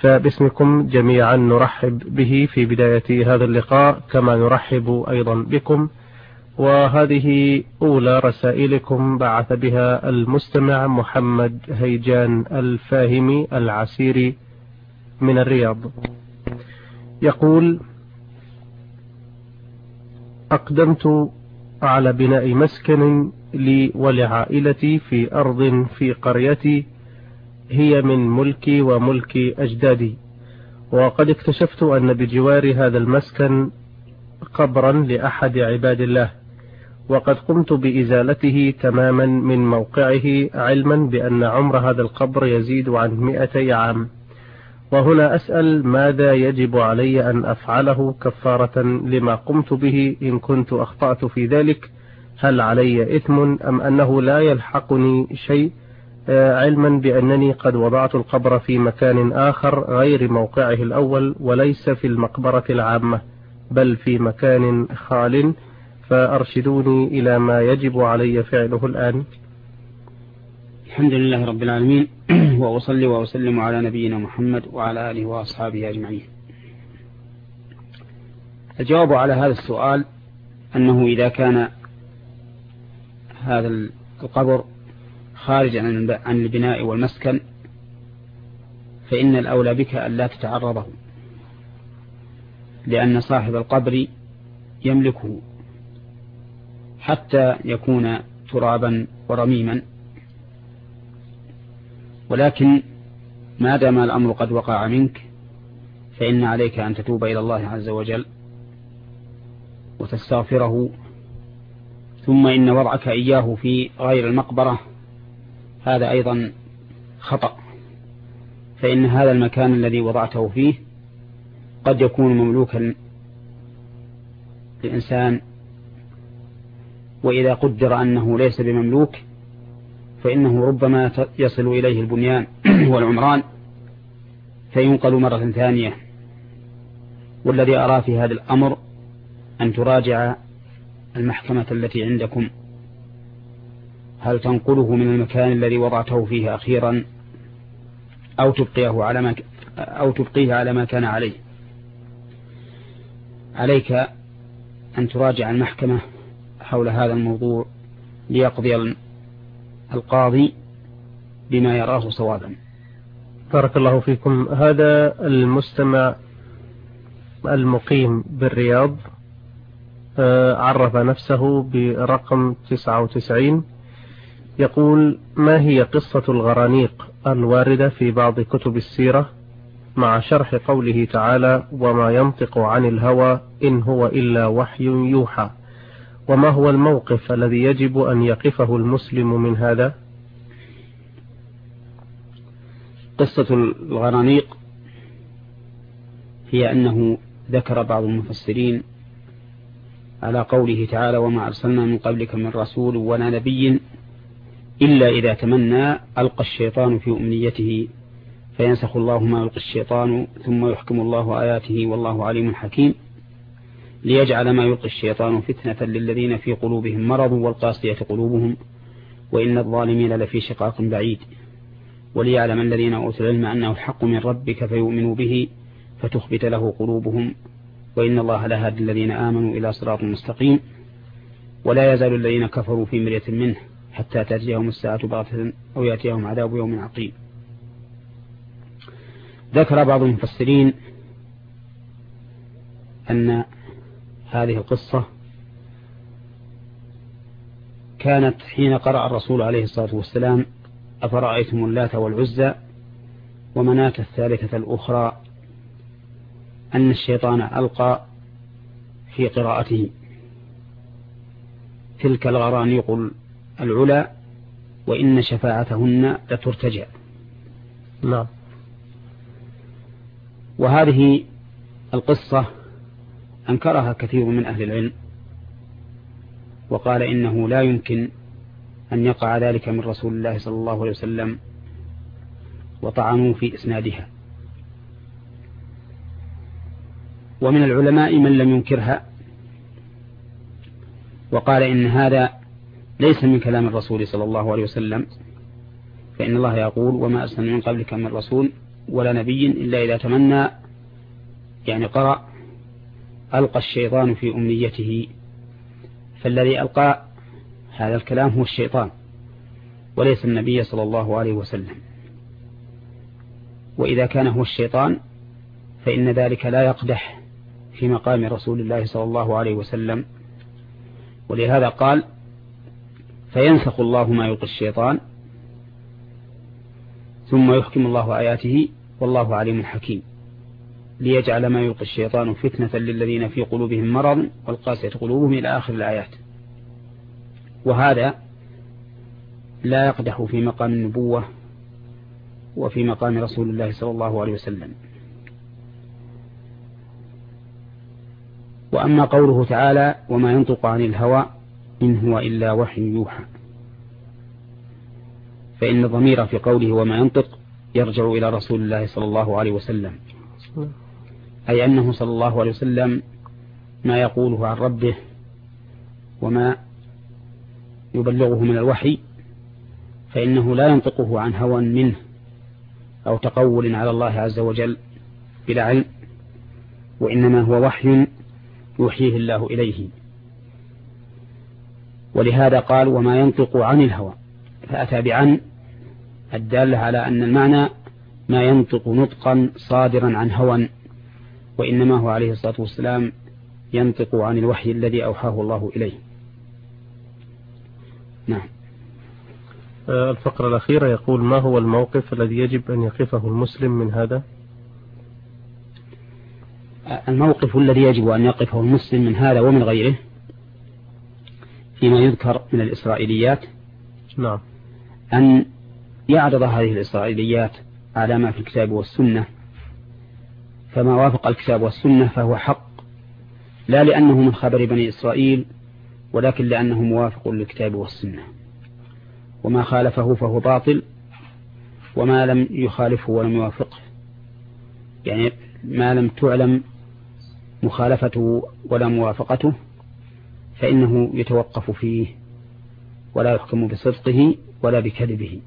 فباسمكم جميعا نرحب به في بداية هذا اللقاء، كما نرحب أيضا بكم. وهذه أولى رسائلكم بعث بها المستمع محمد هيجان الفاهمي العسيري من الرياض. يقول: أقدمت على بناء مسكن لي ولعائلتي في أرض في قريتي هي من ملكي وملك أجدادي، وقد اكتشفت أن بجوار هذا المسكن قبرا لأحد عباد الله، وقد قمت بإزالته تماما من موقعه، علما بأن عمر هذا القبر يزيد عن 200 عام. وهنا أسأل: ماذا يجب علي أن أفعله كفارة لما قمت به إن كنت أخطأت في ذلك؟ هل علي إثم أم أنه لا يلحقني شيء، علما بأنني قد وضعت القبر في مكان آخر غير موقعه الأول، وليس في المقبرة العامة بل في مكان خال، فأرشدوني إلى ما يجب علي فعله الآن. الحمد لله رب العالمين، وأصلي وأسلم على نبينا محمد وعلى آله وأصحابه أجمعين. الجواب على هذا السؤال أنه إذا كان هذا القبر خارج عن البناء والمسكن فإن الأولى بك أن لا تتعرضه، لأن صاحب القبر يملكه حتى يكون ترابا ورميما، ولكن ما دام الأمر قد وقع منك فإن عليك أن تتوب إلى الله عز وجل وتستغفره. ثم إن وضعك إياه في غير المقبرة هذا أيضا خطأ، فإن هذا المكان الذي وضعته فيه قد يكون مملوكا للإنسان، وإذا قدر أنه ليس بمملوك فإنه ربما يصل إليه البنيان والعمران فينقل مرة ثانية. والذي أرى في هذا الأمر أن تراجع المحكمة التي عندكم هل تنقله من المكان الذي وضعته فيه أخيرا أو تبقيه على ما كان عليه. عليك أن تراجع المحكمة حول هذا الموضوع ليقضي القاضي بما يراه صوابا. بارك الله فيكم. هذا المستمع المقيم بالرياض عرف نفسه برقم 99، يقول: ما هي قصة الغرانيق الواردة في بعض كتب السيرة مع شرح قوله تعالى: وما ينطق عن الهوى إن هو إلا وحي يوحى؟ وما هو الموقف الذي يجب أن يقفه المسلم من هذا؟ قصة الغرانيق هي أنه ذكر بعض المفسرين على قوله تعالى: وما أرسلنا من قبلك من رسول ولا نبي إلا إذا تمنى ألقى الشيطان في أمنيته فينسخ الله ما يلقي الشيطان ثم يحكم الله آياته والله عليم حكيم، ليجعل ما يلقي الشيطان فتنة للذين في قلوبهم مرض والقاسية قلوبهم وإن الظالمين لفي شقاق بعيد، وليعلم الذين أوتوا العلم أنه الحق من ربك فيؤمنوا به فتخبت له قلوبهم وإن الله لهادي الذين آمنوا إلى صراط مستقيم، ولا يزال الذين كفروا في مرية منه حتى تأتيهم الساعة بغتة أو يأتيهم عذاب يوم عقيم. ذكر بعض المفسرين أن هذه القصة كانت حين قرأ الرسول عليه الصلاة والسلام: أفرأيتم اللات والعزى ومناة الثالثة الأخرى، أن الشيطان ألقى في قراءته: تلك الغرانيق العلا وإن شفاعتهن لترتجى. نعم. وهذه القصة أنكرها كثير من أهل العلم، وقال إنه لا يمكن أن يقع ذلك من رسول الله صلى الله عليه وسلم، وطعنوا في إسنادها. ومن العلماء من لم ينكرها وقال إن هذا ليس من كلام الرسول صلى الله عليه وسلم، فإن الله يقول: وما أرسلنا من قبلك من رسول ولا نبي إلا إذا تمنى، يعني قرأ ألقى الشيطان في أمنيته، فالذي ألقى هذا الكلام هو الشيطان وليس النبي صلى الله عليه وسلم. وإذا كان هو الشيطان فإن ذلك لا يقدح في مقام رسول الله صلى الله عليه وسلم، ولهذا قال فينسخ الله ما يلقي الشيطان ثم يحكم الله آياته والله عليم حكيم، ليجعل ما يلقي الشيطان فتنة للذين في قلوبهم مرض والقاسية قلوبهم إلى آخر الآيات. وهذا لا يقدح في مقام النبوة وفي مقام رسول الله صلى الله عليه وسلم. وأما قوله تعالى وما ينطق عن الهوى إن هو إلا وحي يوحى، فإن الضمير في قوله وما ينطق يرجع إلى رسول الله صلى الله عليه وسلم، أي أنه صلى الله عليه وسلم ما يقوله عن ربه وما يبلغه من الوحي فإنه لا ينطقه عن هوى منه أو تقول على الله عز وجل بلا علم، وإنما هو وحي يوحيه الله إليه. ولهذا قال وما ينطق عن الهوى، فأتى بعن الدالة على أن المعنى ما ينطق نطقا صادرا عن هوى، وإنما هو عليه الصلاة والسلام ينطق عن الوحي الذي أوحاه الله إليه. نعم. الفقرة الأخيرة يقول ما هو الموقف الذي يجب أن يقفه المسلم من هذا؟ الموقف الذي يجب أن يقفه المسلم من هذا ومن غيره فيما يذكر من الإسرائيليات، نعم، أن يعرض هذه الإسرائيليات على ما في الكتاب والسنة، فما وافق الكتاب والسنة فهو حق، لا لأنه من خبر بني إسرائيل ولكن لأنه موافق للكتاب والسنة، وما خالفه فهو باطل، وما لم يخالفه ولم يوافقه، يعني ما لم تعلم مخالفته ولا موافقته فإنه يتوقف فيه ولا يحكم بصدقه ولا بكذبه.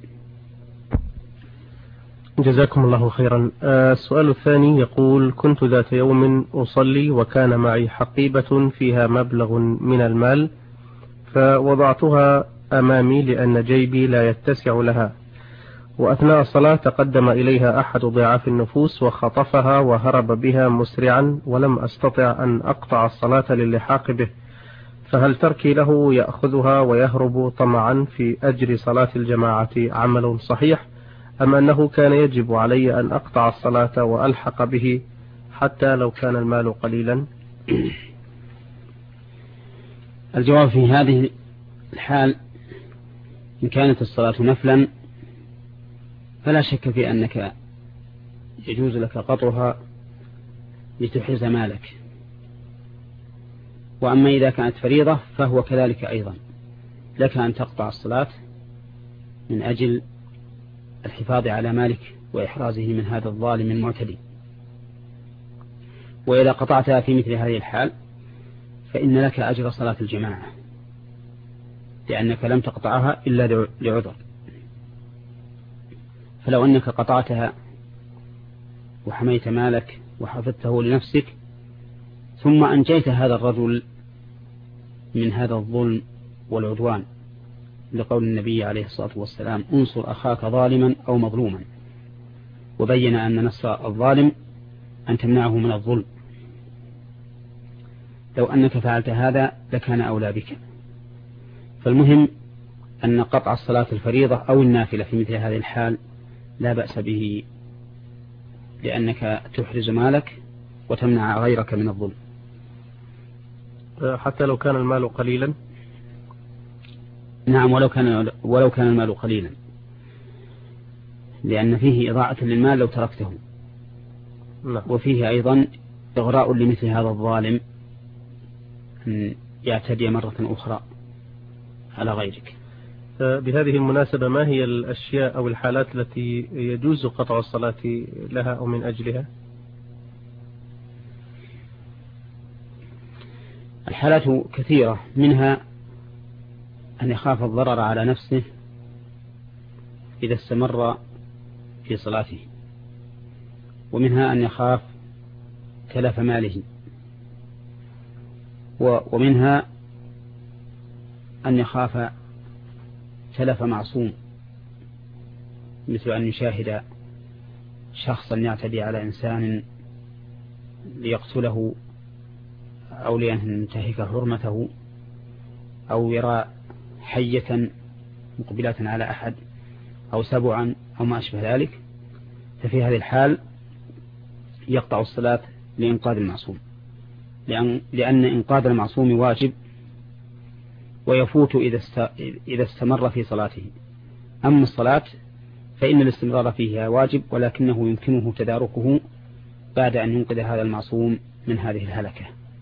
جزاكم الله خيرا. السؤال الثاني يقول كنت ذات يوم أصلي وكان معي حقيبة فيها مبلغ من المال، فوضعتها أمامي لأن جيبي لا يتسع لها، وأثناء الصلاة تقدم إليها أحد ضعاف النفوس وخطفها وهرب بها مسرعا، ولم أستطع أن أقطع الصلاة للحاق به، فهل تركي له يأخذها ويهرب طمعا في أجر صلاة الجماعة عمل صحيح، أم أنه كان يجب علي أن أقطع الصلاة وألحق به حتى لو كان المال قليلا؟ الجواب في هذه الحال إن كانت الصلاة نفلا فلا شك في أنك يجوز لك قطعها لتحرز مالك، وأما إذا كانت فريضة فهو كذلك أيضا، لك أن تقطع الصلاة من أجل الحفاظ على مالك وإحرازه من هذا الظالم المعتدي. وإذا قطعتها في مثل هذه الحال فإن لك أجر صلاة الجماعة، لأنك لم تقطعها إلا لعذر. فلو أنك قطعتها وحميت مالك وحفظته لنفسك ثم أنجيت هذا الرجل من هذا الظلم والعدوان، لقول النبي عليه الصلاة والسلام انصر أخاك ظالما أو مظلوما، وبين أن نصر الظالم أن تمنعه من الظلم، لو أنك فعلت هذا لكان أولى بك. فالمهم أن قطع الصلاة الفريضة أو النافلة في مثل هذه الحال لا بأس به، لأنك تحرز مالك وتمنع غيرك من الظلم. حتى لو كان المال قليلا؟ نعم، ولو كان المال قليلا، لأن فيه إضاعة للمال لو تركته. نعم. وفيه أيضا إغراء لمثل هذا الظالم أن يعتدي مرة أخرى على غيرك. بهذه المناسبة ما هي الأشياء أو الحالات التي يجوز قطع الصلاة لها أو من أجلها؟ الحالات كثيرة، منها أن يخاف الضرر على نفسه إذا استمر في صلاته، ومنها أن يخاف تلف ماله، ومنها أن يخاف تلف معصوم، مثل أن يشاهد شخصا يعتدي على إنسان ليقتله أو لينتهك حرمته، أو يرى حية مقبلة على أحد أو سبعا أو ما أشبه ذلك، ففي هذه الحال يقطع الصلاة لإنقاذ المعصوم، لأن إنقاذ المعصوم واجب ويفوت إذا استمر في صلاته. أما الصلاة فإن الاستمرار فيها واجب، ولكنه يمكنه تداركه بعد أن ينقذ هذا المعصوم من هذه الهلكة.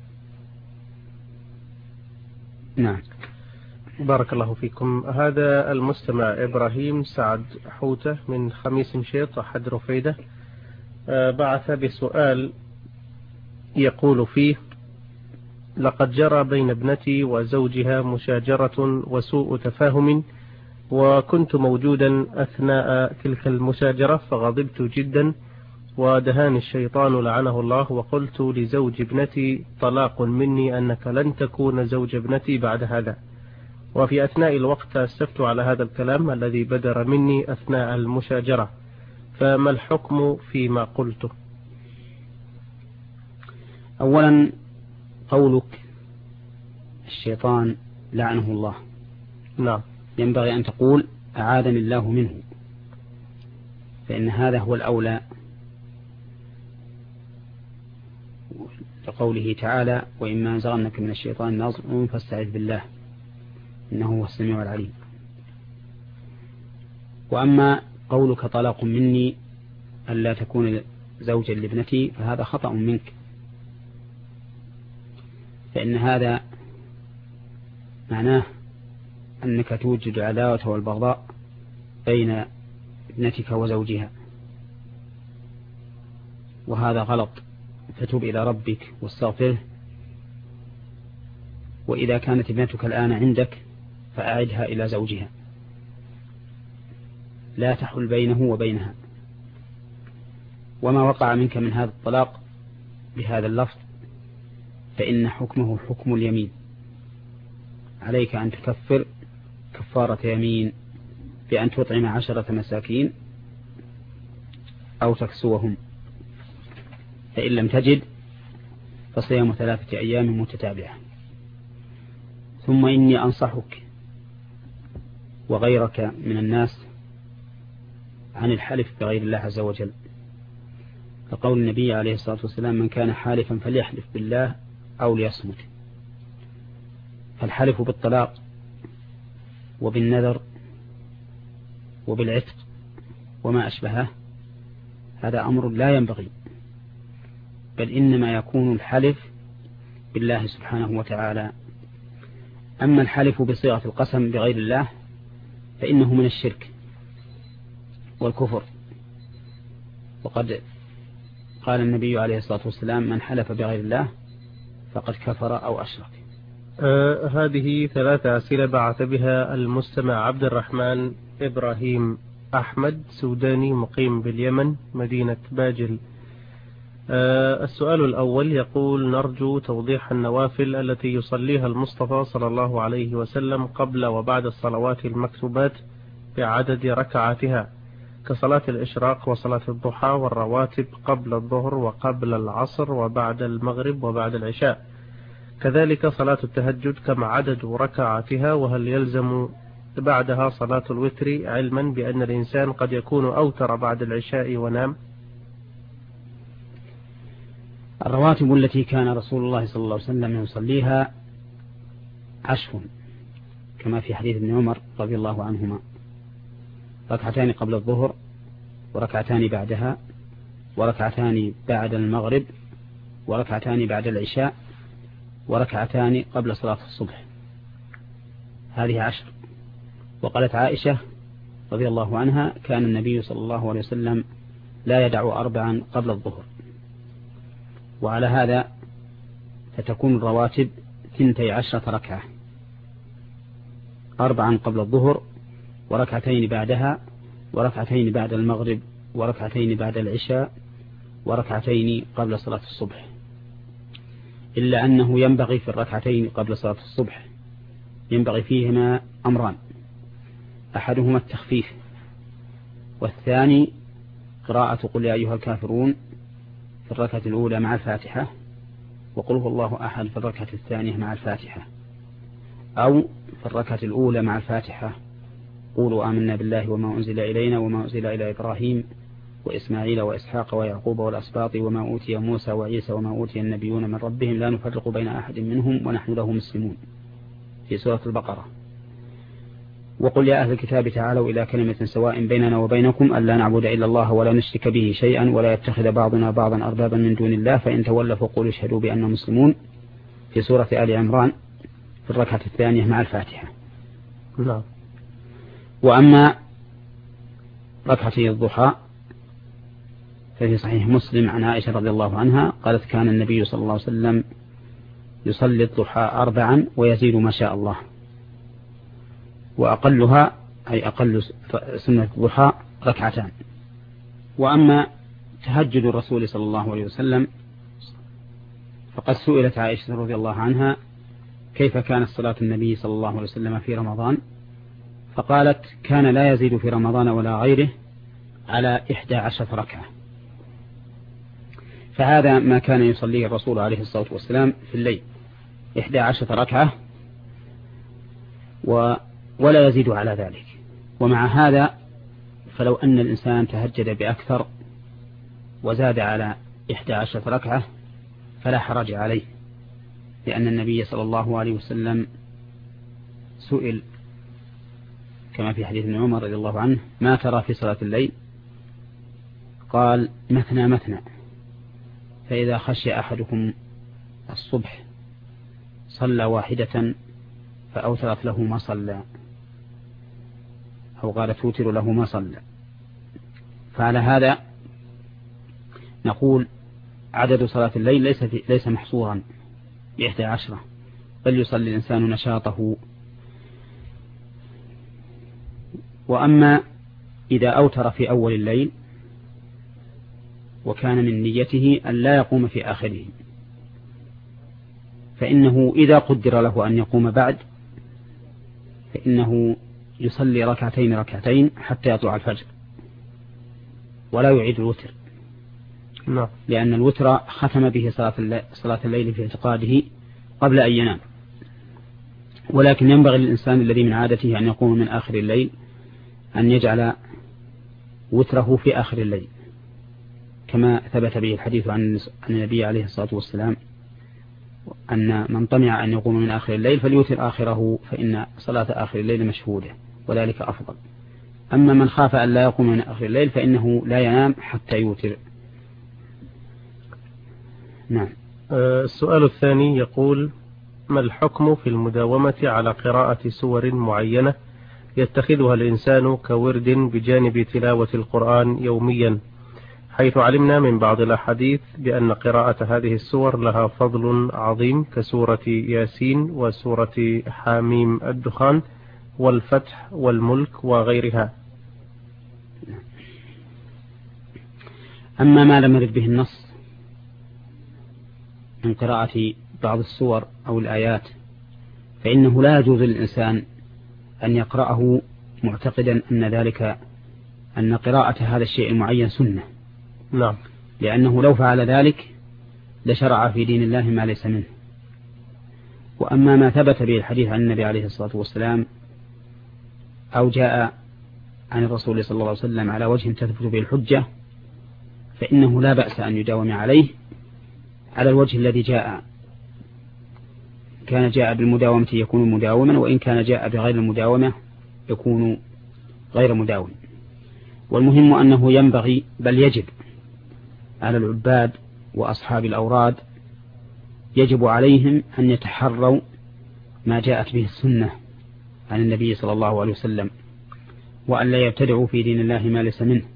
نعم. بارك الله فيكم. هذا المستمع إبراهيم سعد حوتة من خميس مشيط أحد رفيدة بعث بسؤال يقول فيه: لقد جرى بين ابنتي وزوجها مشاجرة وسوء تفاهم، وكنت موجودا أثناء تلك المشاجرة، فغضبت جدا ودهاني الشيطان لعنه الله، وقلت لزوج ابنتي: طلاق مني، أنك لن تكون زوج ابنتي بعد هذا. وفي أثناء الوقت أسفت على هذا الكلام الذي بدر مني أثناء المشاجرة، فما الحكم فيما قلته؟ أولا، قولك الشيطان لعنه الله، نعم، ينبغي أن تقول أعاذني الله منه، فإن هذا هو الأولى، لقوله تعالى: وإما ينزغنك من الشيطان نزغ فاستعذ بالله إنه هو السميع العليم. وأما قولك طلاق مني ألا تكون زوجا لابنتي فهذا خطأ منك، فإن هذا معناه أنك توجد العداوة والبغضاء بين ابنتك وزوجها، وهذا غلط، فتوب إلى ربك واستغفره. وإذا كانت ابنتك الآن عندك فأعدها إلى زوجها، لا تحل بينه وبينها. وما وقع منك من هذا الطلاق بهذا اللفظ فإن حكمه حكم اليمين، عليك أن تكفر كفارة يمين بأن تطعم 10 مساكين أو تكسوهم، فإن لم تجد فصيام 3 أيام متتابعة. ثم إني أنصحك وغيرك من الناس عن الحلف بغير الله عز وجل، فقول النبي عليه الصلاة والسلام: من كان حالفا فليحلف بالله أو ليصمت. فالحلف بالطلاق وبالنذر وبالعتق وما أشبهه هذا أمر لا ينبغي، بل إنما يكون الحلف بالله سبحانه وتعالى. أما الحلف بصيغة القسم بغير الله فإنه من الشرك والكفر، وقد قال النبي عليه الصلاة والسلام: من حلف بغير الله فقد كفر أو أشرك. هذه 3 أسئلة بعث بها المستمع عبد الرحمن إبراهيم أحمد، سوداني مقيم باليمن مدينة باجل. السؤال الأول يقول: نرجو توضيح النوافل التي يصليها المصطفى صلى الله عليه وسلم قبل وبعد الصلوات المكتوبات بعدد ركعاتها، كصلاة الإشراق وصلاة الضحى والرواتب قبل الظهر وقبل العصر وبعد المغرب وبعد العشاء، كذلك صلاة التهجد كم عدد ركعاتها، وهل يلزم بعدها صلاة الوتر، علما بأن الإنسان قد يكون أوتر بعد العشاء ونام. الرواتب التي كان رسول الله صلى الله عليه وسلم يصليها 10، كما في حديث ابن عمر رضي الله عنهما: 2 قبل الظهر، وركعتان بعدها، وركعتان بعد المغرب، وركعتان بعد العشاء، وركعتان قبل صلاة الصبح. هذه 10. وقالت عائشة رضي الله عنها: كان النبي صلى الله عليه وسلم لا يدع 4 قبل الظهر. وعلى هذا فتكون الرواتب 12 ركعة: 4 قبل الظهر، وركعتين بعدها، وركعتين بعد المغرب، وركعتين بعد العشاء، وركعتين قبل صلاة الصبح، إلا أنه ينبغي في الركعتين قبل صلاة الصبح ينبغي فيهما أمران: أحدهما التخفيف، والثاني قراءة قل يا أيها الكافرون في الركعة الأولى مع الفاتحة، وقل هو الله أحد في الركعة الثانية مع الفاتحة، أو في الركعة الأولى مع الفاتحة قولوا آمنا بالله وما أنزل إلينا وما أنزل إلى إبراهيم وإسماعيل وإسحاق ويعقوب والأسباط وما أوتي موسى وعيسى وما أوتي النبيون من ربهم لا نفرق بين أحد منهم ونحن له مسلمون في سورة البقرة. وقل يا أهل الكتاب تعالوا إلى كلمة سواء بيننا وبينكم ألا نعبد إلا الله ولا نشرك به شيئا ولا يتخذ بعضنا بعضا أربابا من دون الله فإن تولوا فقولوا اشهدوا بأننا مسلمون في سورة آل عمران في الركعة الثانية مع الفاتحة. نعم. وأما ركعتي الضحى ففي صحيح مسلم عن عائشة رضي الله عنها قالت كان النبي صلى الله عليه وسلم يصلي الضحى 4 ويزيد ما شاء الله، وأقلها أي أقل سنة الضحى 2 وأما تهجد الرسول صلى الله عليه وسلم فقد سئلت عائشة رضي الله عنها كيف كانت صلاة النبي صلى الله عليه وسلم في رمضان، فقالت كان لا يزيد في رمضان ولا غيره على 11 ركعة. فهذا ما كان يصليه الرسول عليه الصلاة والسلام في الليل 11 ركعة ولا يزيد على ذلك. ومع هذا فلو أن الإنسان تهجد بأكثر وزاد على 11 ركعة فلا حرج عليه، لأن النبي صلى الله عليه وسلم سئل كما في حديث ابن عمر رضي الله عنه ما ترى في صلاة الليل؟ قال مثنى مثنى، فإذا خشي أحدكم الصبح صلى واحدة فأوترت له ما صلى، أو قال توتر له ما صلى. فعلى هذا نقول عدد صلاة الليل ليس محصورا ب11، بل يصلي الإنسان نشاطه. وأما إذا أوتر في أول الليل وكان من نيته أن لا يقوم في آخره فإنه إذا قدر له أن يقوم بعد فإنه يصلي ركعتين حتى يطلع الفجر ولا يعيد الوتر، لأن الوتر ختم به صلاة الليل في اعتقاده قبل أن ينام. ولكن ينبغي للإنسان الذي من عادته أن يقوم من آخر الليل أن يجعل وتره في آخر الليل، كما ثبت به الحديث عن النبي عليه الصلاة والسلام أن من طمع أن يقوم من آخر الليل فليوتر آخره فإن صلاة آخر الليل مشهودة وذلك أفضل. أما من خاف أن لا يقوم من آخر الليل فإنه لا ينام حتى يوتر. نعم. السؤال الثاني يقول: ما الحكم في المداومة على قراءة سور معينة يتخذها الإنسان كورد بجانب تلاوة القرآن يوميا، حيث علمنا من بعض الأحاديث بأن قراءة هذه السور لها فضل عظيم كسورة ياسين وسورة حاميم الدخان والفتح والملك وغيرها؟ أما ما لم يرد به النص من قراءة بعض السور أو الآيات فإنه لا يجوز للإنسان أن يقرأه معتقدا أن قراءة هذا الشيء المعين سنة. نعم. لأنه لو فعل ذلك لشرع في دين الله ما ليس منه. وأما ما ثبت به الحديث عن النبي عليه الصلاة والسلام أو جاء عن الرسول صلى الله عليه وسلم على وجه تثبت به الحجة فإنه لا بأس أن يداوم عليه على الوجه الذي جاء. كان جاء بالمداومة يكون مداوما، وإن كان جاء بغير المداومة يكون غير مداوم. والمهم أنه ينبغي بل يجب على العباد وأصحاب الأوراد يجب عليهم أن يتحروا ما جاءت به السنة عن النبي صلى الله عليه وسلم، وأن لا يبتدعوا في دين الله ما ليس منه.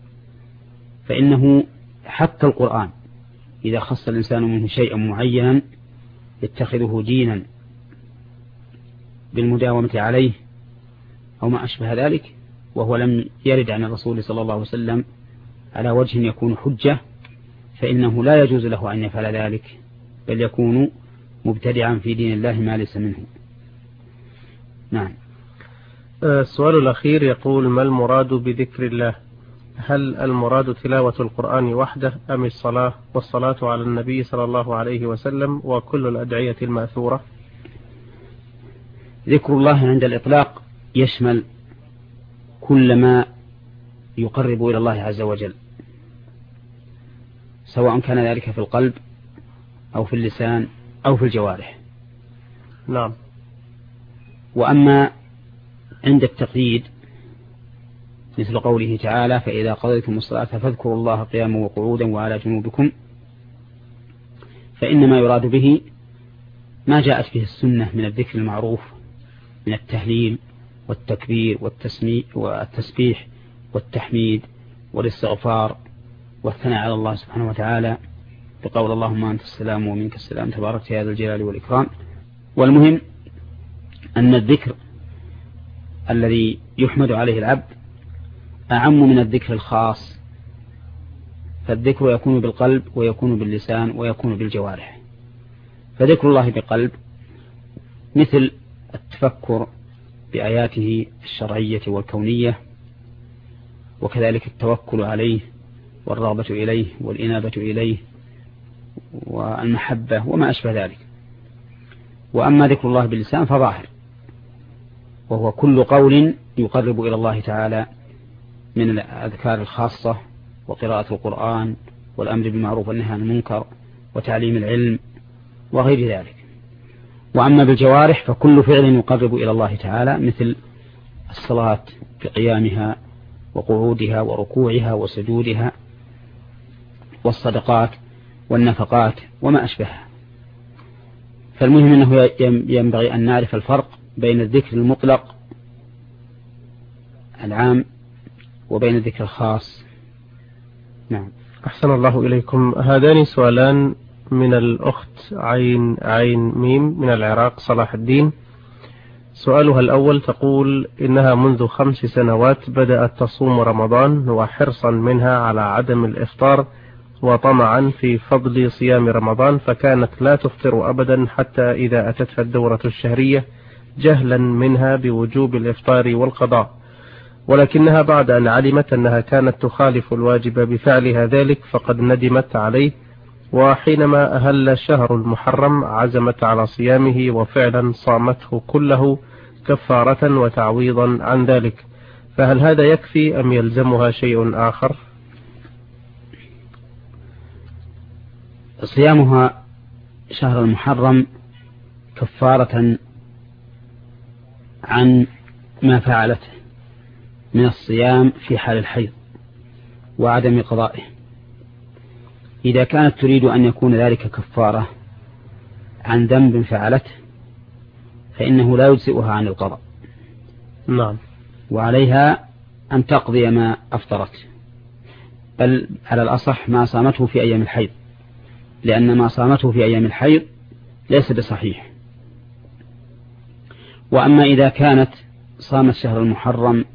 فإنه حتى القرآن إذا خص الإنسان منه شيئا معينا يتخذه دينا بالمداومة عليه أو ما أشبه ذلك، وهو لم يرد عن الرسول صلى الله عليه وسلم على وجه يكون حجة، فإنه لا يجوز له أن يفعل ذلك، بل يكون مبتدعا في دين الله ما ليس منه. نعم. السؤال الأخير يقول: ما المراد بذكر الله؟ هل المراد تلاوة القرآن وحده أم الصلاة والصلاة على النبي صلى الله عليه وسلم وكل الأدعية المأثورة؟ ذكر الله عند الإطلاق يشمل كل ما يقرب إلى الله عز وجل، سواء كان ذلك في القلب أو في اللسان أو في الجوارح. نعم. وأما عند التقييد مثل قوله تعالى: فإذا قضيتم الصلاة فاذكروا الله قياما وقعودا وعلى جنوبكم، فإنما يراد به ما جاءت به السنة من الذكر المعروف من التهليل والتكبير والتسبيح والتحميد والاستغفار والثناء على الله سبحانه وتعالى بقول: اللهم أنت السلام ومنك السلام تبارك يا ذا الجلال والإكرام. والمهم أن الذكر الذي يحمد عليه العبد أعم من الذكر الخاص، فالذكر يكون بالقلب ويكون باللسان ويكون بالجوارح. فذكر الله بالقلب مثل التفكر بآياته الشرعية والكونية، وكذلك التوكل عليه والرغبة إليه والإنابة إليه والمحبة وما أشبه ذلك. وأما ذكر الله باللسان فظاهر، وهو كل قول يقرب إلى الله تعالى من الأذكار الخاصة وقراءة القرآن والأمر بالمعروف والنهي عن المنكر وتعليم العلم وغير ذلك. وأما بالجوارح فكل فعل يقرب إلى الله تعالى مثل الصلاة بقيامها وقعودها وركوعها وسجودها والصدقات والنفقات وما أشبهها. فالمهم أنه ينبغي أن نعرف الفرق بين الذكر المطلق العام وبين الذكر الخاص. نعم. أحسن الله إليكم. هذان سؤالان من الأخت عين ميم من العراق صلاح الدين. سؤالها الأول تقول: إنها منذ 5 سنوات بدأت تصوم رمضان، وحرصا منها على عدم الإفطار وطمعا في فضل صيام رمضان، فكانت لا تفطر أبدا حتى إذا أتتها الدورة الشهرية، جهلا منها بوجوب الإفطار والقضاء، ولكنها بعد أن علمت أنها كانت تخالف الواجب بفعلها ذلك فقد ندمت عليه، وحينما أهل شهر المحرم عزمت على صيامه وفعلا صامته كله كفارة وتعويضا عن ذلك، فهل هذا يكفي أم يلزمها شيء آخر؟ صيامها شهر المحرم كفارة عن ما فعلته من الصيام في حال الحيض وعدم قضائه. إذا كانت تريد أن يكون ذلك كفارة عن ذنب فعلته فإنه لا يجزئها عن القضاء. نعم. وعليها أن تقضي ما أفطرت، بل على الأصح ما صامته في أيام الحيض، لأن ما صامته في أيام الحيض ليس بصحيح. وأما إذا كانت صامت شهر المحرم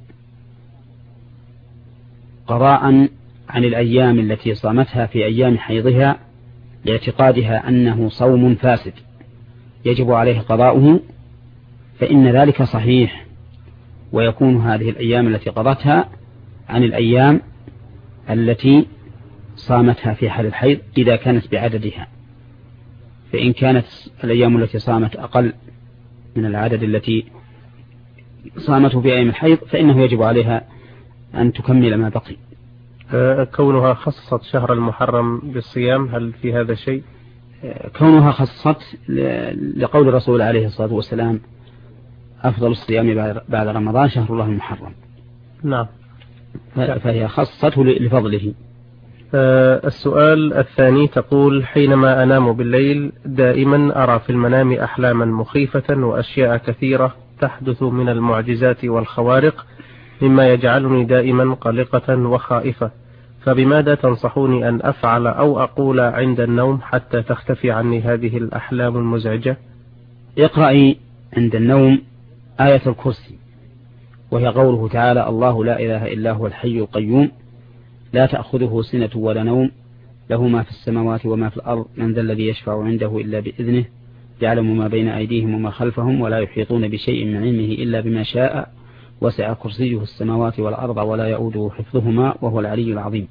قضاء عن الأيام التي صامتها في أيام حيضها لاعتقادها أنه صوم فاسد يجب عليه قضاؤه، فإن ذلك صحيح، ويكون هذه الأيام التي قضتها عن الأيام التي صامتها في حال الحيض إذا كانت بعددها. فإن كانت الأيام التي صامت أقل من العدد التي صامته في أيام الحيض فإنه يجب عليها أن تكمل ما بقي. كونها خصت شهر المحرم بالصيام هل في هذا شيء؟ كونها خصت لقول الرسول عليه الصلاة والسلام: أفضل الصيام بعد رمضان شهر الله المحرم. نعم. فهي خصته لفضله. السؤال الثاني تقول: حينما أنام بالليل دائما أرى في المنام أحلاما مخيفة وأشياء كثيرة تحدث من المعجزات والخوارق، مما يجعلني دائما قلقة وخائفة، فبماذا تنصحوني أن أفعل أو أقول عند النوم حتى تختفي عني هذه الأحلام المزعجة؟ اقرأي عند النوم آية الكرسي، وهي قوله تعالى: الله لا إله إلا هو الحي القيوم لا تأخذه سنة ولا نوم له ما في السماوات وما في الأرض من ذا الذي يشفع عنده إلا بإذنه يعلم ما بين أيديهم وما خلفهم ولا يحيطون بشيء من علمه إلا بما شاء وسع كرسيه السماوات والأرض ولا يؤوده حفظهما وهو العلي العظيم.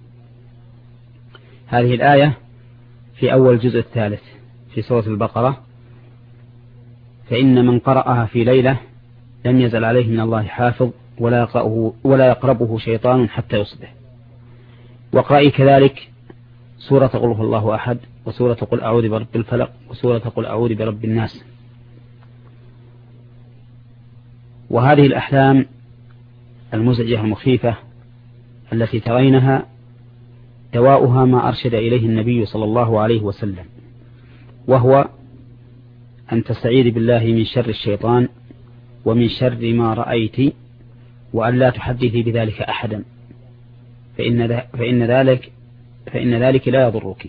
هذه الآية في أول جزء الثالث في سورة البقرة. فإن من قرأها في ليلة لم يزل عليه من الله حافظ ولا يقربه شيطان حتى يصبح. وقرأي كذلك سورة قل هو الله أحد وسورة قل أعوذ برب الفلق وسورة قل أعوذ برب الناس. وهذه الأحلام المزعجة المخيفة التي ترينها دواؤها ما أرشد إليه النبي صلى الله عليه وسلم، وهو أن تستعيذ بالله من شر الشيطان ومن شر ما رأيت وأن لا تحدثي بذلك أحدا فإن ذلك لا يضرك.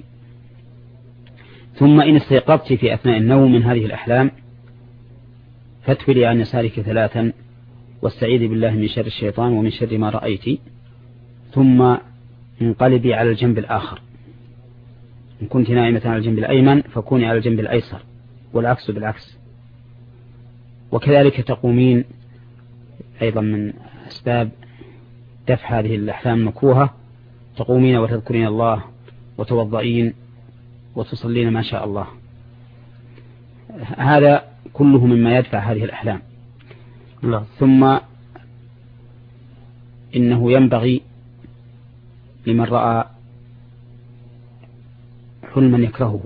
ثم إن استيقظت في أثناء النوم من هذه الأحلام فاتفلي عن يسارك 3 واستعيذي بالله من شر الشيطان ومن شر ما رأيت، ثم انقلبي على الجنب الآخر. إن كنت نائمة على الجنب الأيمن فكوني على الجنب الأيسر والعكس بالعكس. وكذلك تقومين أيضا من أسباب دفع هذه الأحلام المكروهة، تقومين وتذكرين الله وتوضئين وتصلين ما شاء الله. هذا كله مما يدفع هذه الأحلام. ثم إنه ينبغي لمن رأى حلما يكرهه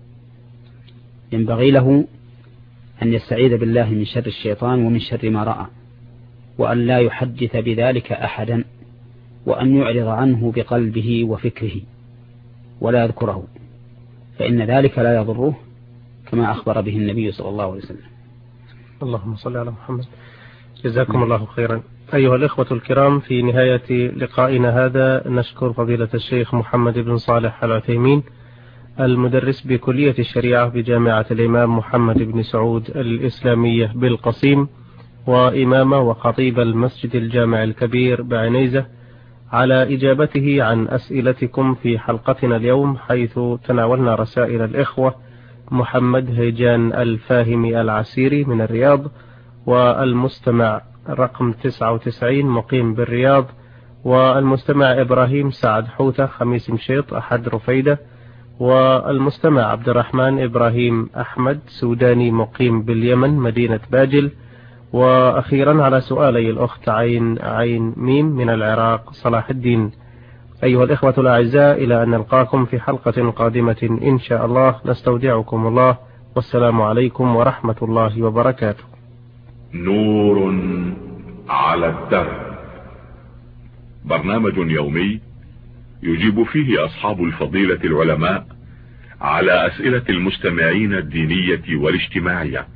ينبغي له أن يستعيذ بالله من شر الشيطان ومن شر ما رأى، وأن لا يحدث بذلك أحدا، وأن يعرض عنه بقلبه وفكره ولا يذكره، فإن ذلك لا يضره كما أخبر به النبي صلى الله عليه وسلم. اللهم صل على محمد. جزاكم الله خيرا. أيها الإخوة الكرام، في نهاية لقائنا هذا نشكر فضيلة الشيخ محمد بن صالح العثيمين المدرس بكلية الشريعة بجامعة الإمام محمد بن سعود الإسلامية بالقصيم، وإمام وخطيب المسجد الجامع الكبير بعنيزة، على إجابته عن أسئلتكم في حلقتنا اليوم، حيث تناولنا رسائل الإخوة محمد هيجان الفاهمي العسيري من الرياض، والمستمع رقم 99 مقيم بالرياض، والمستمع إبراهيم سعد حوثة خميس مشيط أحد رفيدة، والمستمع عبد الرحمن إبراهيم أحمد سوداني مقيم باليمن مدينة باجل، وأخيرا على سؤالي الأخت عين ميم من العراق صلاح الدين. أيها الإخوة الأعزاء، إلى أن نلقاكم في حلقة قادمة إن شاء الله، نستودعكم الله، والسلام عليكم ورحمة الله وبركاته. نور على الدرب، برنامج يومي يجيب فيه أصحاب الفضيلة العلماء على أسئلة المستمعين الدينية والاجتماعية.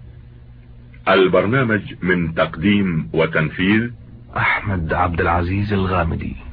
البرنامج من تقديم وتنفيذ أحمد عبد العزيز الغامدي.